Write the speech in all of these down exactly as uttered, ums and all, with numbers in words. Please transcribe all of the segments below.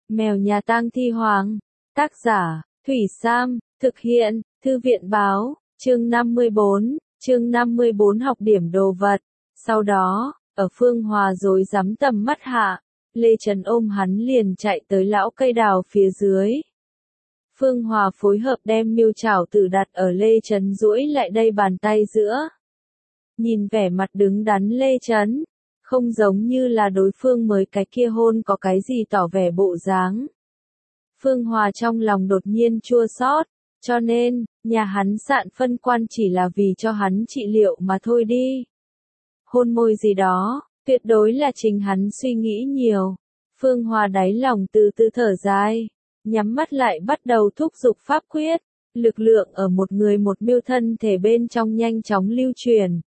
Mèo nhà tang thi hoàng. Tác giả, Thủy Sam, thực hiện, Thư viện báo, chương năm mươi bốn, chương năm mươi bốn học điểm đồ vật. Sau đó, ở Phương Hòa rồi rắm tầm mắt hạ, Lê Trấn ôm hắn liền chạy tới lão cây đào phía dưới. Phương Hòa phối hợp đem miêu chảo tử đặt ở Lê Trấn duỗi lại đây bàn tay giữa. Nhìn vẻ mặt đứng đắn Lê Trấn, không giống như là đối phương mới cái kia hôn có cái gì tỏ vẻ bộ dáng. Phương Hòa trong lòng đột nhiên chua xót, cho nên, nhà hắn sạn phân quan chỉ là vì cho hắn trị liệu mà thôi đi. Hôn môi gì đó, tuyệt đối là chính hắn suy nghĩ nhiều. Phương Hòa đáy lòng từ từ thở dài, nhắm mắt lại bắt đầu thúc giục pháp quyết, lực lượng ở một người một miêu thân thể bên trong nhanh chóng lưu truyền.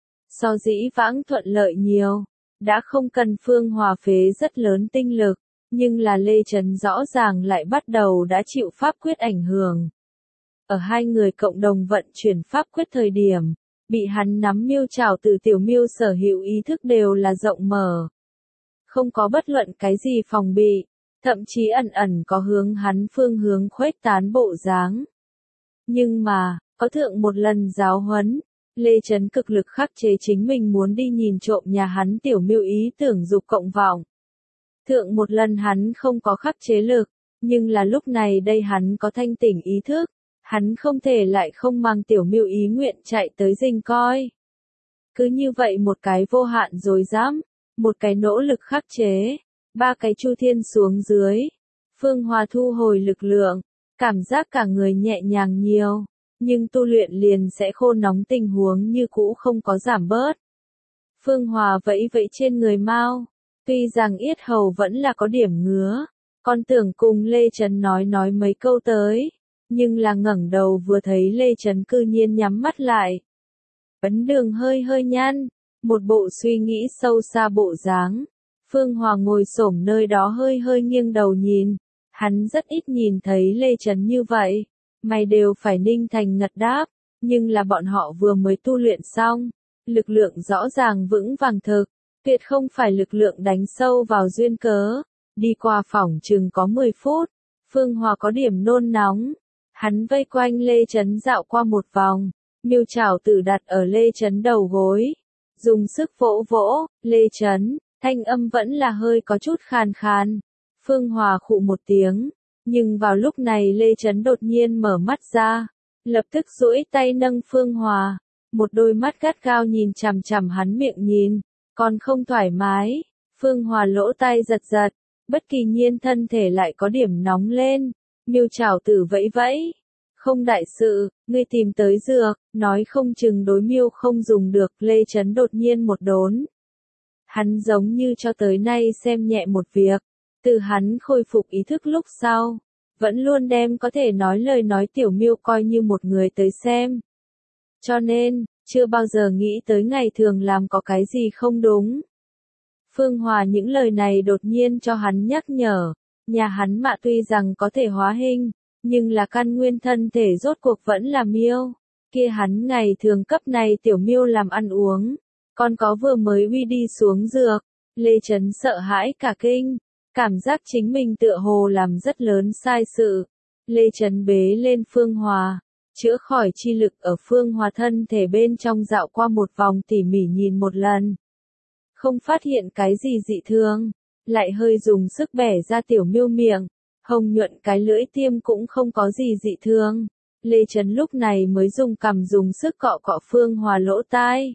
So dĩ vãng thuận lợi nhiều, đã không cần Phương Hòa phế rất lớn tinh lực, nhưng là Lê Trấn rõ ràng lại bắt đầu đã chịu pháp quyết ảnh hưởng. Ở hai người cộng đồng vận chuyển pháp quyết thời điểm, bị hắn nắm miêu chảo từ tiểu miêu sở hữu ý thức đều là rộng mở. Không có bất luận cái gì phòng bị, thậm chí ẩn ẩn có hướng hắn phương hướng khuếch tán bộ dáng. Nhưng mà, có thượng một lần giáo huấn, Lê Trấn cực lực khắc chế chính mình muốn đi nhìn trộm nhà hắn tiểu miêu ý tưởng dục cộng vọng. Thượng một lần hắn không có khắc chế lực, nhưng là lúc này đây hắn có thanh tỉnh ý thức, hắn không thể lại không mang tiểu miêu ý nguyện chạy tới dình coi. Cứ như vậy một cái vô hạn dối dám, một cái nỗ lực khắc chế, ba cái chu thiên xuống dưới. Phương Hòa thu hồi lực lượng, cảm giác cả người nhẹ nhàng nhiều, nhưng tu luyện liền sẽ khô nóng tình huống như cũ không có giảm bớt. Phương Hòa vẫy vẫy trên người mau, tuy rằng yết hầu vẫn là có điểm ngứa, con tưởng cùng Lê Trấn nói nói mấy câu tới, nhưng là ngẩng đầu vừa thấy Lê Trấn cư nhiên nhắm mắt lại. Ấn Đường hơi hơi nhăn, một bộ suy nghĩ sâu xa bộ dáng. Phương Hòa ngồi xổm nơi đó hơi hơi nghiêng đầu nhìn, hắn rất ít nhìn thấy Lê Trấn như vậy, mày đều phải ninh thành ngật đáp, nhưng là bọn họ vừa mới tu luyện xong, lực lượng rõ ràng vững vàng thực, tuyệt không phải lực lượng đánh sâu vào duyên cớ. Đi qua phỏng chừng có mười phút, Phương Hòa có điểm nôn nóng, hắn vây quanh Lê Trấn dạo qua một vòng, miêu chảo tử đặt ở Lê Trấn đầu gối, dùng sức vỗ vỗ. Lê Trấn, thanh âm vẫn là hơi có chút khàn khàn. Phương Hòa khụ một tiếng, nhưng vào lúc này Lê Trấn đột nhiên mở mắt ra, lập tức duỗi tay nâng Phương Hòa, một đôi mắt gắt gao nhìn chằm chằm hắn miệng nhìn, còn không thoải mái. Phương Hòa lỗ tai giật giật, bất kỳ nhiên thân thể lại có điểm nóng lên, miêu chảo tử vẫy vẫy. Không đại sự, ngươi tìm tới dược, nói không chừng đối miêu không dùng được. Lê Trấn đột nhiên một đốn. Hắn giống như cho tới nay xem nhẹ một việc, từ hắn khôi phục ý thức lúc sau, vẫn luôn đem có thể nói lời nói tiểu miêu coi như một người tới xem. Cho nên, chưa bao giờ nghĩ tới ngày thường làm có cái gì không đúng. Phương Hòa những lời này đột nhiên cho hắn nhắc nhở, nhà hắn mạ tuy rằng có thể hóa hình, nhưng là căn nguyên thân thể rốt cuộc vẫn là miêu, kia hắn ngày thường cấp này tiểu miêu làm ăn uống, còn có vừa mới uy đi xuống dược. Lê Trấn sợ hãi cả kinh, cảm giác chính mình tựa hồ làm rất lớn sai sự. Lê Trấn bế lên Phương Hòa, chữa khỏi chi lực ở Phương Hòa thân thể bên trong dạo qua một vòng tỉ mỉ nhìn một lần. Không phát hiện cái gì dị thường, lại hơi dùng sức bẻ ra tiểu miêu miệng, hồng nhuận cái lưỡi tiêm cũng không có gì dị thường. Lê Trấn lúc này mới dùng cằm dùng sức cọ cọ Phương Hòa lỗ tai.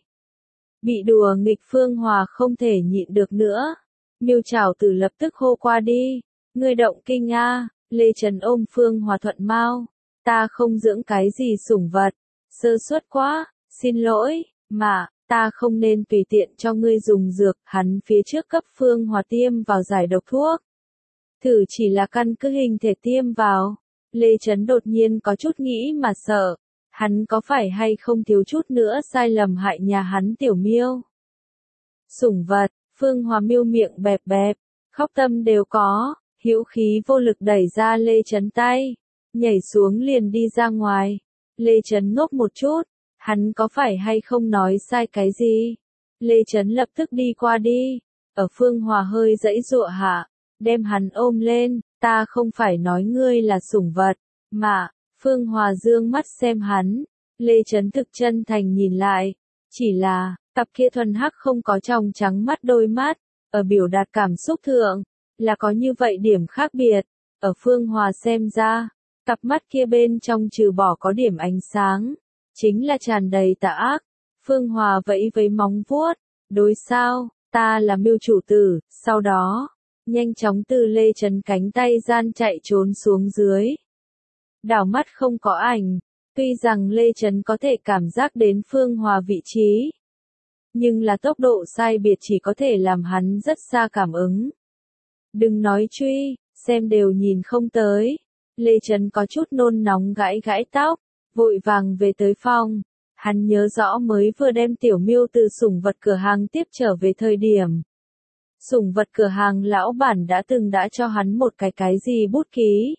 Bị đùa nghịch Phương Hòa không thể nhịn được nữa. Miêu chảo tử lập tức hô qua đi. Ngươi động kinh a. Lê Trấn ôm Phương Hòa thuận mau. Ta không dưỡng cái gì sủng vật. Sơ suất quá, xin lỗi, mà, ta không nên tùy tiện cho ngươi dùng dược. Hắn phía trước cấp Phương Hòa tiêm vào giải độc thuốc. Thử chỉ là căn cứ hình thể tiêm vào. Lê Trấn đột nhiên có chút nghĩ mà sợ. Hắn có phải hay không thiếu chút nữa sai lầm hại nhà hắn tiểu miêu. Sủng vật, Phương Hòa miêu miệng bẹp bẹp, khóc tâm đều có, hữu khí vô lực đẩy ra Lê Trấn tay, nhảy xuống liền đi ra ngoài. Lê Trấn ngốc một chút, hắn có phải hay không nói sai cái gì? Lê Trấn lập tức đi qua đi, ở Phương Hòa hơi dãy dụa hạ, đem hắn ôm lên, Ta không phải nói ngươi là sủng vật, mà, Phương Hòa dương mắt xem hắn, Lê Chấn thực chân thành nhìn lại, chỉ là, cặp kia thuần hắc không có trong trắng mắt đôi mắt, ở biểu đạt cảm xúc thượng, là có như vậy điểm khác biệt, ở Phương Hòa xem ra, cặp mắt kia bên trong trừ bỏ có điểm ánh sáng, chính là tràn đầy tà ác. Phương Hòa vẫy với móng vuốt, đối sao, ta là Miêu chủ tử, sau đó, nhanh chóng từ Lê Chấn cánh tay gian chạy trốn xuống dưới. Đảo mắt không có ảnh, tuy rằng Lê Chấn có thể cảm giác đến Phương Hòa vị trí, nhưng là tốc độ sai biệt chỉ có thể làm hắn rất xa cảm ứng. Đừng nói truy, xem đều nhìn không tới. Lê Chấn có chút nôn nóng gãi gãi tóc, vội vàng về tới phòng. Hắn nhớ rõ mới vừa đem Tiểu Miêu từ sủng vật cửa hàng tiếp trở về thời điểm. Sủng vật cửa hàng lão bản đã từng đã cho hắn một cái cái gì bút ký.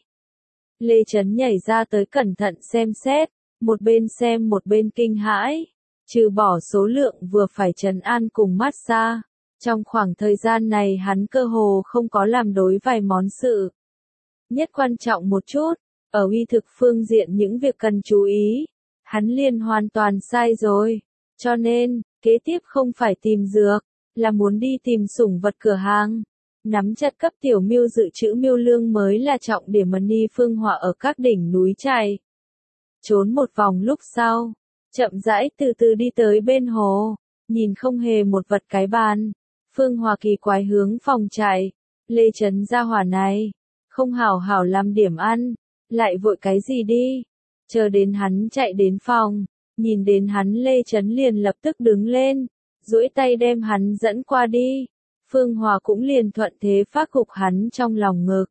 Lê Chấn nhảy ra tới cẩn thận xem xét, một bên xem một bên kinh hãi. Trừ bỏ số lượng vừa phải trấn an cùng massage, trong khoảng thời gian này hắn cơ hồ không có làm đối vài món sự. Nhất quan trọng một chút, ở uy thực phương diện những việc cần chú ý, hắn liền hoàn toàn sai rồi. Cho nên, kế tiếp không phải tìm dược, là muốn đi tìm sủng vật cửa hàng. Nắm chặt cấp Tiểu Miêu dự trữ miêu lương mới là trọng điểm Mani Phương Hòa ở các đỉnh núi chạy. Trốn một vòng lúc sau, chậm rãi từ từ đi tới bên hồ, nhìn không hề một vật cái bàn. Phương Hòa kỳ quái hướng phòng chạy, Lê Chấn ra hỏa này, không hảo hảo làm điểm ăn, lại vội cái gì đi. Chờ đến hắn chạy đến phòng, nhìn đến hắn Lê Chấn liền lập tức đứng lên, duỗi tay đem hắn dẫn qua đi. Phương Hòa cũng liền thuận thế phát gục hắn trong lòng ngực.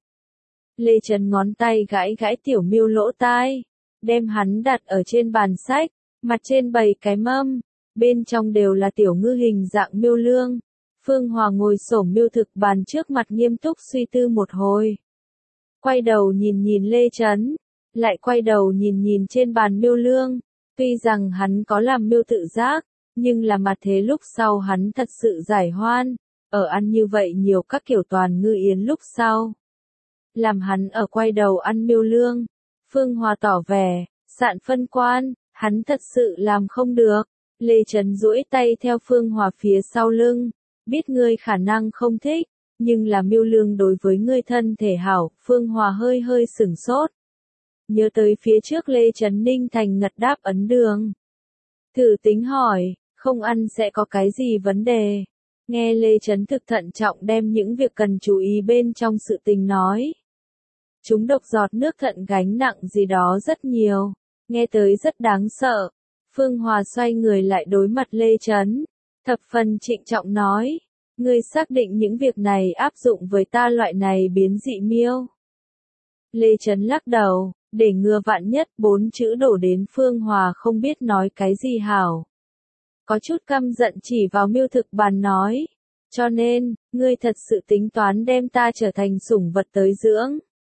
Lê Chấn ngón tay gãi gãi Tiểu Miêu lỗ tai, đem hắn đặt ở trên bàn sách, mặt trên bày cái mâm, bên trong đều là tiểu ngư hình dạng miêu lương. Phương Hòa ngồi xổm miêu thực bàn trước mặt nghiêm túc suy tư một hồi. Quay đầu nhìn nhìn Lê Chấn, lại quay đầu nhìn nhìn trên bàn miêu lương. Tuy rằng hắn có làm miêu tự giác, nhưng là mặt thế lúc sau hắn thật sự giải hoan, ở ăn như vậy nhiều các kiểu toàn ngư yến lúc sau. Làm hắn ở quay đầu ăn miêu lương. Phương Hòa tỏ vẻ, sạn phân quan, hắn thật sự làm không được. Lê Chấn duỗi tay theo Phương Hòa phía sau lưng, biết ngươi khả năng không thích, nhưng là miêu lương đối với ngươi thân thể hảo. Phương Hòa hơi hơi sửng sốt. Nhớ tới phía trước Lê Chấn ninh thành ngật đáp ấn đường. Thử tính hỏi, không ăn sẽ có cái gì vấn đề. Nghe Lê Chấn thực thận trọng đem những việc cần chú ý bên trong sự tình nói. Chúng độc giọt nước thận gánh nặng gì đó rất nhiều, nghe tới rất đáng sợ. Phương Hòa xoay người lại đối mặt Lê Chấn, thập phần trịnh trọng nói, ngươi xác định những việc này áp dụng với ta loại này biến dị miêu. Lê Chấn lắc đầu, để ngừa vạn nhất bốn chữ đổ đến Phương Hòa không biết nói cái gì hảo. Có chút căm giận chỉ vào miêu thực bàn nói, cho nên, ngươi thật sự tính toán đem ta trở thành sủng vật tới dưỡng.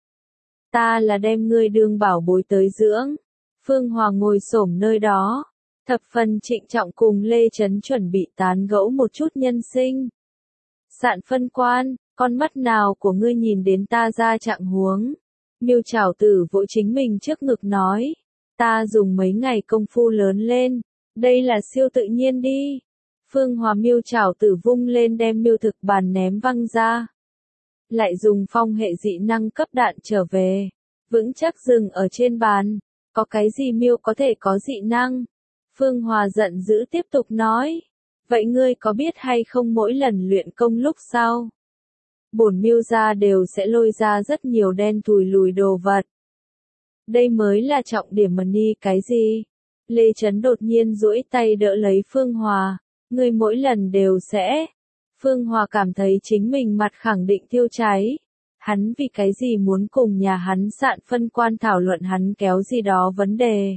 Ta là đem ngươi đương bảo bối tới dưỡng. Phương Hòa ngồi xổm nơi đó, thập phần trịnh trọng cùng Lê Chấn chuẩn bị tán gẫu một chút nhân sinh. Sạn phân quan, con mắt nào của ngươi nhìn đến ta ra trạng huống. Miêu Trảo Tử vỗ chính mình trước ngực nói, ta dùng mấy ngày công phu lớn lên, đây là siêu tự nhiên đi. Phương Hòa Miêu Trảo Tử vung lên đem miêu thực bàn ném văng ra. Lại dùng phong hệ dị năng cấp đạn trở về, vững chắc dừng ở trên bàn. Có cái gì miêu có thể có dị năng? Phương Hòa giận dữ tiếp tục nói, vậy ngươi có biết hay không mỗi lần luyện công lúc sau, bổn miêu ra đều sẽ lôi ra rất nhiều đen thùi lùi đồ vật. Đây mới là trọng điểm Mani cái gì? Lê Chấn đột nhiên duỗi tay đỡ lấy Phương Hòa, ngươi mỗi lần đều sẽ. Phương Hòa cảm thấy chính mình mặt khẳng định thiêu cháy. Hắn vì cái gì muốn cùng nhà hắn sạn phân quan thảo luận hắn kéo gì đó vấn đề.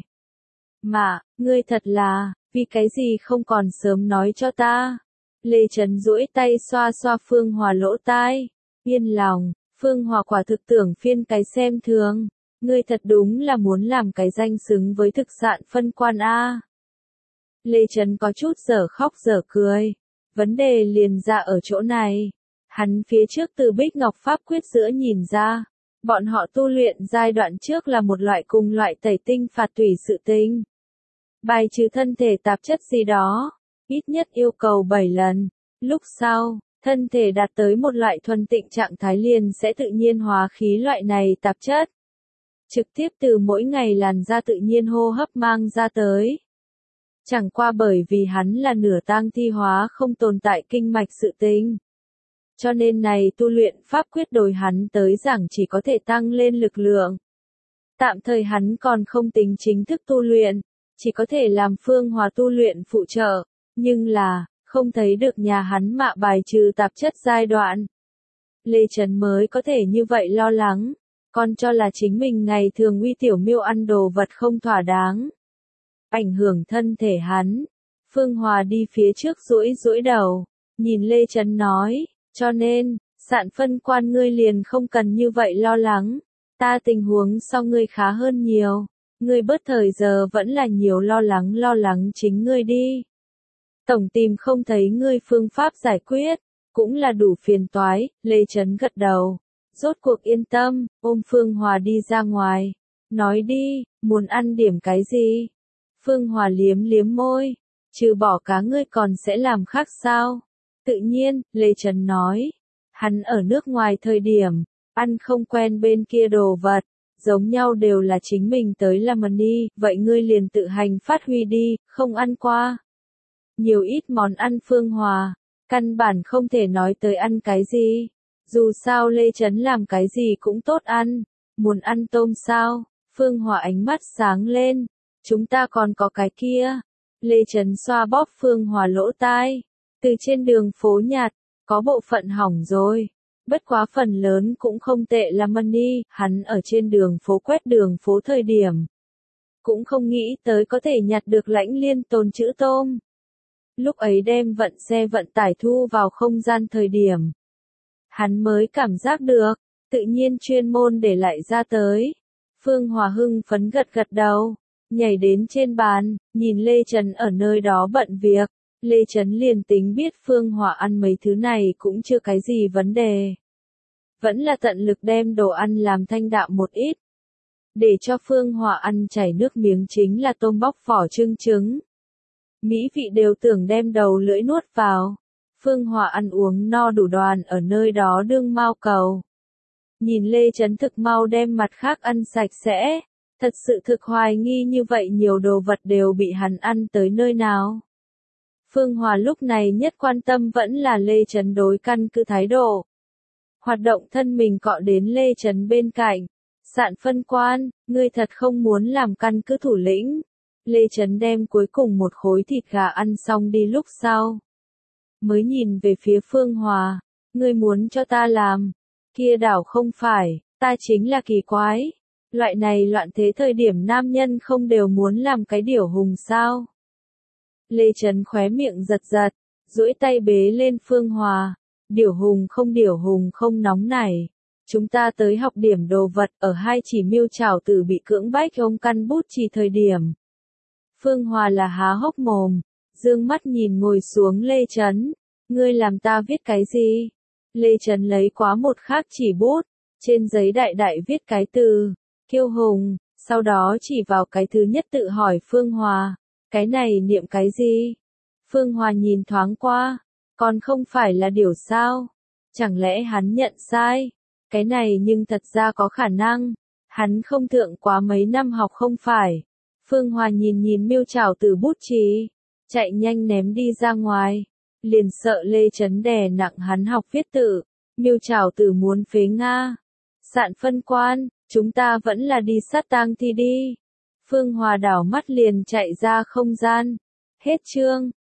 Mà, ngươi thật là, vì cái gì không còn sớm nói cho ta. Lê Chấn duỗi tay xoa xoa Phương Hòa lỗ tai. Yên lòng, Phương Hòa quả thực tưởng phiên cái xem thường. Ngươi thật đúng là muốn làm cái danh xứng với thực sạn phân quan A. Lê Chấn có chút dở khóc dở cười. Vấn đề liền ra ở chỗ này. Hắn phía trước từ Bích Ngọc Pháp Quyết giữa nhìn ra, Bọn họ tu luyện giai đoạn trước là một loại cùng loại tẩy tinh phạt tủy sự tinh. Bài trừ thân thể tạp chất gì đó, ít nhất yêu cầu bảy lần. Lúc sau, thân thể đạt tới một loại thuần tịnh trạng thái liền sẽ tự nhiên hóa khí loại này tạp chất. Trực tiếp từ mỗi ngày làn da tự nhiên hô hấp mang ra tới. Chẳng qua bởi vì hắn là nửa tang thi hóa không tồn tại kinh mạch sự tinh. Cho nên này tu luyện pháp quyết đối hắn tới giảng chỉ có thể tăng lên lực lượng. Tạm thời hắn còn không tính chính thức tu luyện, chỉ có thể làm Phương Hòa tu luyện phụ trợ, nhưng là, không thấy được nhà hắn mạ bài trừ tạp chất giai đoạn. Lê Trấn mới có thể như vậy lo lắng, còn cho là chính mình ngày thường uy tiểu miêu ăn đồ vật không thỏa đáng. Ảnh hưởng thân thể hắn. Phương Hòa đi phía trước duỗi duỗi đầu, nhìn Lê Trấn nói, cho nên, Sạn phân quan ngươi liền không cần như vậy lo lắng, ta tình huống so ngươi khá hơn nhiều, ngươi bớt thời giờ vẫn là nhiều lo lắng lo lắng chính ngươi đi. Tổng tìm không thấy ngươi phương pháp giải quyết, cũng là đủ phiền toái, Lê Trấn gật đầu, rốt cuộc yên tâm, ôm Phương Hòa đi ra ngoài, nói đi, muốn ăn điểm cái gì? Phương Hòa liếm liếm môi, trừ bỏ cá ngươi còn sẽ làm khác sao? Tự nhiên, Lê Trấn nói, hắn ở nước ngoài thời điểm, ăn không quen bên kia đồ vật, giống nhau đều là chính mình tới làm đi, vậy ngươi liền tự hành phát huy đi, không ăn qua. Nhiều ít món ăn Phương Hòa, căn bản không thể nói tới ăn cái gì. Dù sao Lê Trấn làm cái gì cũng tốt ăn, muốn ăn tôm sao? Phương Hòa ánh mắt sáng lên, chúng ta còn có cái kia. Lê Trấn xoa bóp Phương Hòa lỗ tai, từ trên đường phố nhặt, có bộ phận hỏng rồi. Bất quá phần lớn cũng không tệ là money, hắn ở trên đường phố quét đường phố thời điểm. Cũng không nghĩ tới có thể nhặt được lãnh liên tồn chữ tôm. Lúc ấy đem vận xe vận tải thu vào không gian thời điểm. Hắn mới cảm giác được, tự nhiên chuyên môn để lại ra tới. Phương Hòa hưng phấn gật gật đầu, nhảy đến trên bàn, nhìn Lê Trấn ở nơi đó bận việc. Lê Trấn liền tính biết Phương Hòa ăn mấy thứ này cũng chưa cái gì vấn đề. Vẫn là tận lực đem đồ ăn làm thanh đạm một ít. Để cho Phương Hòa ăn chảy nước miếng chính là tôm bóc vỏ trưng trứng. Mỹ vị đều tưởng đem đầu lưỡi nuốt vào. Phương Hòa ăn uống no đủ đoàn ở nơi đó đương mao cầu. Nhìn Lê Trấn thực mau đem mặt khác ăn sạch sẽ. Thật sự thực hoài nghi như vậy nhiều đồ vật đều bị hắn ăn tới nơi nào. Phương Hòa lúc này nhất quan tâm vẫn là Lê Trấn đối căn cứ thái độ. Hoạt động thân mình cọ đến Lê Trấn bên cạnh. Sạn phân quan, ngươi thật không muốn làm căn cứ thủ lĩnh. Lê Trấn đem cuối cùng một khối thịt gà ăn xong đi lúc sau. Mới nhìn về phía Phương Hòa, ngươi muốn cho ta làm. Kia đảo không phải, ta chính là kỳ quái. Loại này loạn thế thời điểm nam nhân không đều muốn làm cái điểu hùng sao. Lê Trấn khóe miệng giật giật, duỗi tay bế lên Phương Hòa. Điểu hùng không điểu hùng không nóng nảy. Chúng ta tới học điểm đồ vật ở hai chỉ miêu trảo tử bị cưỡng bách ông căn bút chỉ thời điểm. Phương Hòa là há hốc mồm, dương mắt nhìn ngồi xuống Lê Trấn. Ngươi làm ta viết cái gì? Lê Trấn lấy quá một khác chỉ bút, trên giấy đại đại viết cái từ, kiêu hùng, sau đó chỉ vào cái thứ nhất tự hỏi Phương Hòa, cái này niệm cái gì? Phương Hòa nhìn thoáng qua, còn không phải là điểu sao? Chẳng lẽ hắn nhận sai? Cái này nhưng thật ra có khả năng, hắn không thượng quá mấy năm học không phải. Phương Hòa nhìn nhìn miêu trảo từ bút chì, chạy nhanh ném đi ra ngoài, liền sợ Lê Trấn đè nặng hắn học viết tự, miêu trảo từ muốn phế Nga. Sạn phân quan, chúng ta vẫn là đi sát tang thi đi. Phương Hòa đảo mắt liền chạy ra không gian. Hết chương.